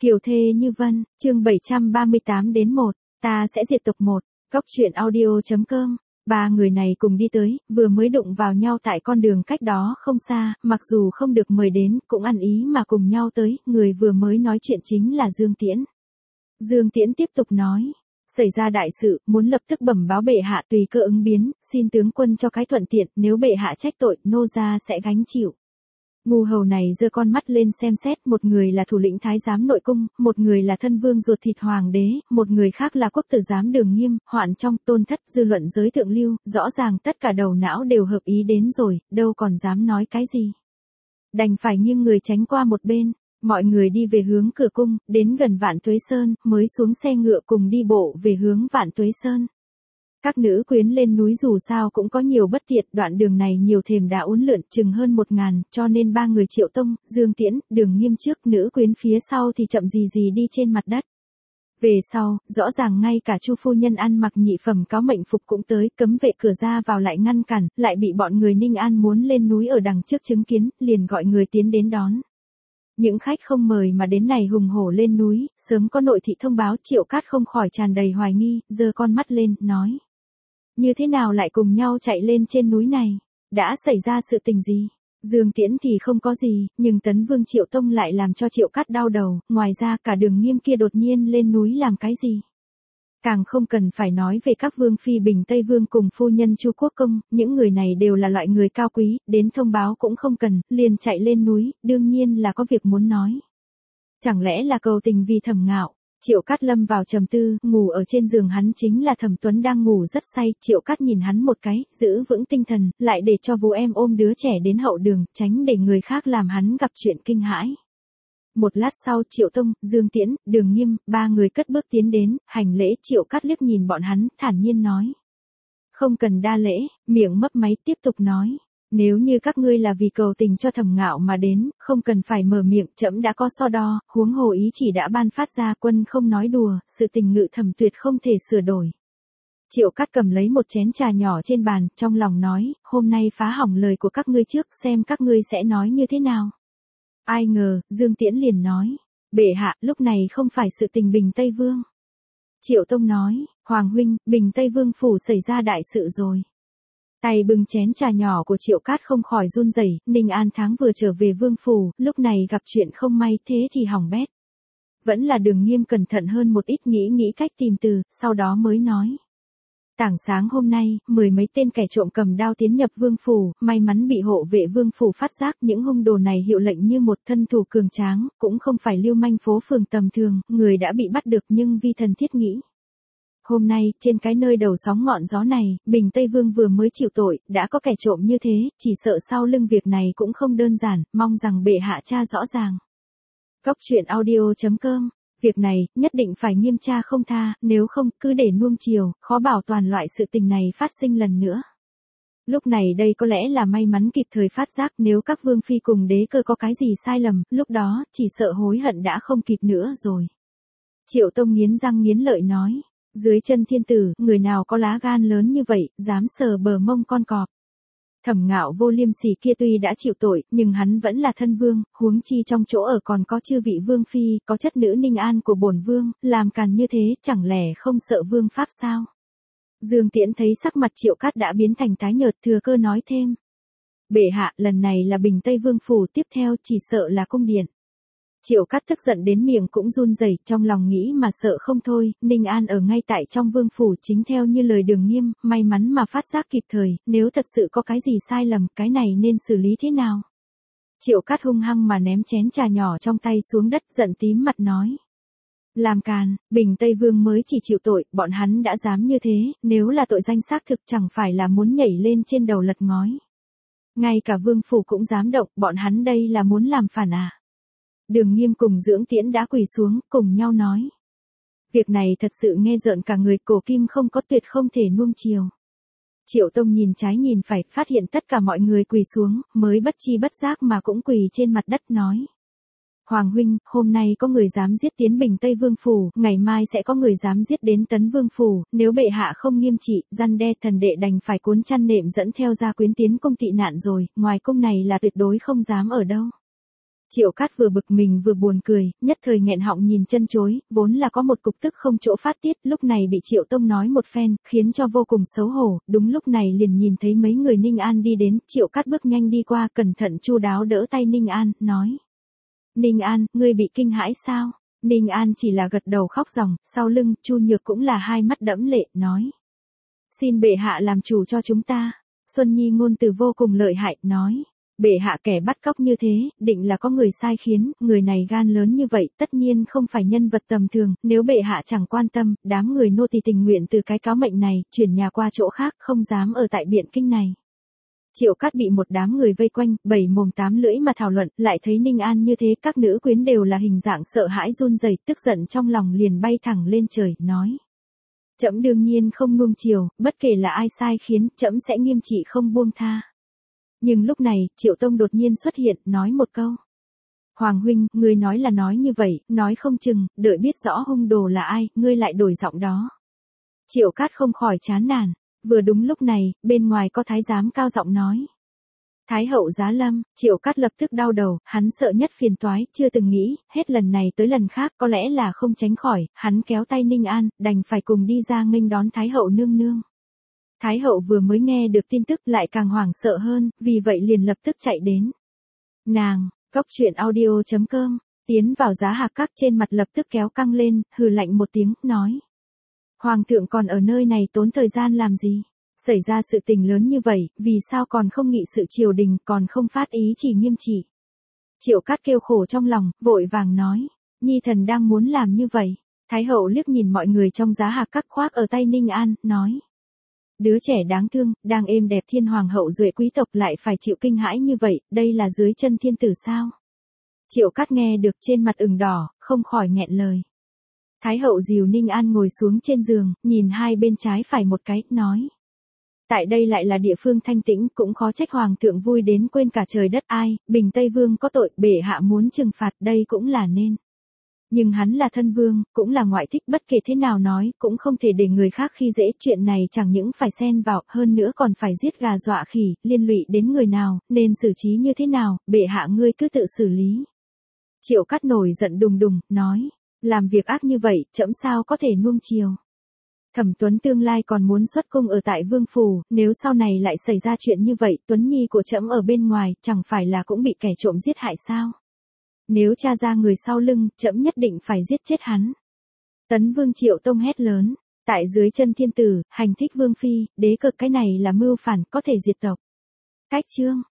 Kiều thê như vân, chương 738 đến 1, ta sẽ diệt tộc 1, góc truyện audio.com. Ba người này cùng đi tới, vừa mới đụng vào nhau tại con đường cách đó không xa, mặc dù không được mời đến, cũng ăn ý mà cùng nhau tới, người vừa mới nói chuyện chính là Dương Tiễn. Dương Tiễn tiếp tục nói, xảy ra đại sự, muốn lập tức bẩm báo bệ hạ tùy cơ ứng biến, xin tướng quân cho cái thuận tiện, nếu bệ hạ trách tội, nô gia sẽ gánh chịu. Ngu hầu này giơ con mắt lên xem xét, một người là thủ lĩnh thái giám nội cung, một người là thân vương ruột thịt hoàng đế, một người khác là quốc tử giám Đường Nghiêm, hoạn trong tôn thất dư luận giới thượng lưu, rõ ràng tất cả đầu não đều hợp ý đến rồi, đâu còn dám nói cái gì. Đành phải nghiêng người tránh qua một bên, mọi người đi về hướng cửa cung, đến gần Vạn Tuế Sơn, mới xuống xe ngựa cùng đi bộ về hướng Vạn Tuế Sơn. Các nữ quyến lên núi dù sao cũng có nhiều bất tiện, đoạn đường này nhiều thềm đá uốn lượn chừng hơn 1000, cho nên ba người Triệu Tông, Dương Tiễn, Đường Nghiêm trước, nữ quyến phía sau thì chậm gì đi trên mặt đất. Về sau, rõ ràng ngay cả Chu phu nhân ăn mặc nhị phẩm cáo mệnh phục cũng tới, cấm vệ cửa ra vào lại ngăn cản, lại bị bọn người Ninh An muốn lên núi ở đằng trước chứng kiến, liền gọi người tiến đến đón. Những khách không mời mà đến này hùng hổ lên núi, sớm có nội thị thông báo, Triệu Cát không khỏi tràn đầy hoài nghi, giơ con mắt lên, nói. Như thế nào lại cùng nhau chạy lên trên núi này? Đã xảy ra sự tình gì? Dương Tiễn thì không có gì, nhưng Tấn Vương Triệu Tông lại làm cho Triệu Cát đau đầu, ngoài ra cả Đường Nghiêm kia đột nhiên lên núi làm cái gì? Càng không cần phải nói về các vương phi Bình Tây Vương cùng phu nhân Chu Quốc Công, những người này đều là loại người cao quý, đến thông báo cũng không cần, liền chạy lên núi, đương nhiên là có việc muốn nói. Chẳng lẽ là cầu tình vì Thẩm Ngạo? Triệu Cát lâm vào trầm tư, ngủ ở trên giường hắn chính là Thẩm Tuấn đang ngủ rất say, Triệu Cát nhìn hắn một cái, giữ vững tinh thần, lại để cho Vũ em ôm đứa trẻ đến hậu đường, tránh để người khác làm hắn gặp chuyện kinh hãi. Một lát sau Triệu Tông, Dương Tiễn, Đường Nghiêm, ba người cất bước tiến đến, hành lễ. Triệu Cát liếc nhìn bọn hắn, thản nhiên nói. Không cần đa lễ, miệng mấp máy tiếp tục nói. Nếu như các ngươi là vì cầu tình cho Thẩm Ngạo mà đến, không cần phải mở miệng, trẫm đã có so đo, huống hồ ý chỉ đã ban phát ra, quân không nói đùa, sự tình Ngự Thẩm tuyệt không thể sửa đổi. Triệu Cát cầm lấy một chén trà nhỏ trên bàn, trong lòng nói, hôm nay phá hỏng lời của các ngươi trước, xem các ngươi sẽ nói như thế nào. Ai ngờ, Dương Tiễn liền nói, bệ hạ, lúc này không phải sự tình Bình Tây Vương. Triệu Tông nói, Hoàng huynh, Bình Tây Vương phủ xảy ra đại sự rồi. Tay bưng chén trà nhỏ của Triệu Cát không khỏi run rẩy, Ninh An tháng vừa trở về vương phủ, lúc này gặp chuyện không may, thế thì hỏng bét. Vẫn là Đường Nghiêm cẩn thận hơn một ít, nghĩ cách tìm từ, sau đó mới nói. Tảng sáng hôm nay, 10 mấy tên kẻ trộm cầm đao tiến nhập vương phủ, may mắn bị hộ vệ vương phủ phát giác, những hung đồ này hiệu lệnh như một thân thủ cường tráng, cũng không phải lưu manh phố phường tầm thường, người đã bị bắt được nhưng vi thần thiết nghĩ. Hôm nay, trên cái nơi đầu sóng ngọn gió này, Bình Tây Vương vừa mới chịu tội, đã có kẻ trộm như thế, chỉ sợ sau lưng việc này cũng không đơn giản, mong rằng bệ hạ tra rõ ràng. Góc truyện audio.com. Việc này, nhất định phải nghiêm tra không tha, nếu không, cứ để nuông chiều, khó bảo toàn loại sự tình này phát sinh lần nữa. Lúc này đây có lẽ là may mắn kịp thời phát giác, nếu các vương phi cùng đế cơ có cái gì sai lầm, lúc đó, chỉ sợ hối hận đã không kịp nữa rồi. Triệu Tông nghiến răng nghiến lợi nói, dưới chân thiên tử, người nào có lá gan lớn như vậy, dám sờ bờ mông con cọp. Thẩm Ngạo vô liêm sỉ kia tuy đã chịu tội, nhưng hắn vẫn là thân vương, huống chi trong chỗ ở còn có chư vị vương phi, có chất nữ Ninh An của bổn vương, làm càn như thế, chẳng lẽ không sợ vương pháp sao? Dương Tiễn thấy sắc mặt Triệu Cát đã biến thành tái nhợt, thừa cơ nói thêm. Bệ hạ, lần này là Bình Tây Vương phủ, tiếp theo chỉ sợ là cung điện. Triệu Cát tức giận đến miệng cũng run rẩy, trong lòng nghĩ mà sợ không thôi, Ninh An ở ngay tại trong vương phủ chính theo như lời Đường Nghiêm, may mắn mà phát giác kịp thời, nếu thật sự có cái gì sai lầm, cái này nên xử lý thế nào? Triệu Cát hung hăng mà ném chén trà nhỏ trong tay xuống đất, giận tím mặt nói. Làm càn, Bình Tây Vương mới chỉ chịu tội, bọn hắn đã dám như thế, nếu là tội danh xác thực chẳng phải là muốn nhảy lên trên đầu lật ngói. Ngay cả vương phủ cũng dám động, bọn hắn đây là muốn làm phản à? Đường Nghiêm cùng Dương Tiễn đã quỳ xuống, cùng nhau nói. Việc này thật sự nghe rợn cả người, cổ kim không có, tuyệt không thể nuông chiều. Triệu Tông nhìn trái nhìn phải, phát hiện tất cả mọi người quỳ xuống, mới bất chi bất giác mà cũng quỳ trên mặt đất nói. Hoàng huynh, hôm nay có người dám giết tiến Bình Tây Vương phủ, ngày mai sẽ có người dám giết đến Tấn Vương phủ, nếu bệ hạ không nghiêm trị, răn đe, thần đệ đành phải cuốn chăn nệm dẫn theo gia quyến tiến cung tị nạn rồi, ngoài cung này là tuyệt đối không dám ở đâu. Triệu Cát vừa bực mình vừa buồn cười, nhất thời nghẹn họng nhìn chân chối, vốn là có một cục tức không chỗ phát tiết, lúc này bị Triệu Tông nói một phen, khiến cho vô cùng xấu hổ, đúng lúc này liền nhìn thấy mấy người Ninh An đi đến, Triệu Cát bước nhanh đi qua, cẩn thận chu đáo đỡ tay Ninh An, nói. Ninh An, ngươi bị kinh hãi sao? Ninh An chỉ là gật đầu khóc ròng, sau lưng, Chu Nhược cũng là hai mắt đẫm lệ, nói. Xin bệ hạ làm chủ cho chúng ta. Xuân Nhi ngôn từ vô cùng lợi hại, nói. Bệ hạ kẻ bắt cóc như thế, định là có người sai khiến, người này gan lớn như vậy, tất nhiên không phải nhân vật tầm thường, nếu bệ hạ chẳng quan tâm, đám người nô tỳ tình nguyện từ cái cáo mệnh này, chuyển nhà qua chỗ khác, không dám ở tại Biện Kinh này. Triệu Cát bị một đám người vây quanh, bảy mồm tám lưỡi mà thảo luận, lại thấy Ninh An như thế, các nữ quyến đều là hình dạng sợ hãi run rẩy, tức giận trong lòng liền bay thẳng lên trời, nói. Trẫm đương nhiên không nuông chiều, bất kể là ai sai khiến, trẫm sẽ nghiêm trị không buông tha. Nhưng lúc này, Triệu Tông đột nhiên xuất hiện, nói một câu. Hoàng huynh, ngươi nói là nói như vậy, nói không chừng, đợi biết rõ hung đồ là ai, ngươi lại đổi giọng đó. Triệu Cát không khỏi chán nản, vừa đúng lúc này, bên ngoài có thái giám cao giọng nói. Thái hậu giá lâm, Triệu Cát lập tức đau đầu, hắn sợ nhất phiền toái, chưa từng nghĩ, hết lần này tới lần khác có lẽ là không tránh khỏi, hắn kéo tay Ninh An, đành phải cùng đi ra nghênh đón Thái hậu nương nương. Thái hậu vừa mới nghe được tin tức lại càng hoảng sợ hơn, vì vậy liền lập tức chạy đến. Nàng, Cốc Truyện Audio.com, tiến vào Giá Hạc Các, trên mặt lập tức kéo căng lên, hừ lạnh một tiếng, nói. Hoàng thượng còn ở nơi này tốn thời gian làm gì? Xảy ra sự tình lớn như vậy, vì sao còn không nghị sự triều đình, còn không phát ý chỉ nghiêm trị? Triệu Cát kêu khổ trong lòng, vội vàng nói. Nhi thần đang muốn làm như vậy. Thái hậu liếc nhìn mọi người trong Giá Hạc Các khoác ở tay Ninh An, nói. Đứa trẻ đáng thương, đang êm đẹp thiên hoàng hậu duệ quý tộc lại phải chịu kinh hãi như vậy, đây là dưới chân thiên tử sao? Triệu Cát nghe được trên mặt ửng đỏ, không khỏi nghẹn lời. Thái hậu dìu Ninh An ngồi xuống trên giường, nhìn hai bên trái phải một cái, nói. Tại đây lại là địa phương thanh tĩnh, cũng khó trách hoàng thượng vui đến quên cả trời đất ai, Bình Tây Vương có tội, bệ hạ muốn trừng phạt, đây cũng là nên. Nhưng hắn là thân vương, cũng là ngoại thích, bất kể thế nào nói, cũng không thể để người khác khi dễ, chuyện này chẳng những phải xen vào, hơn nữa còn phải giết gà dọa khỉ, liên lụy đến người nào, nên xử trí như thế nào, bệ hạ ngươi cứ tự xử lý. Triệu Cát nổi giận đùng đùng, nói, làm việc ác như vậy, trẫm sao có thể nuông chiều. Thẩm Tuấn tương lai còn muốn xuất cung ở tại Vương phủ, nếu sau này lại xảy ra chuyện như vậy, Tuấn Nhi của trẫm ở bên ngoài, chẳng phải là cũng bị kẻ trộm giết hại sao? Nếu tra ra người sau lưng, trẫm nhất định phải giết chết hắn. Tấn Vương Triệu Tông hét lớn, tại dưới chân thiên tử, hành thích Vương phi, đế cực, cái này là mưu phản, có thể diệt tộc. Cách chương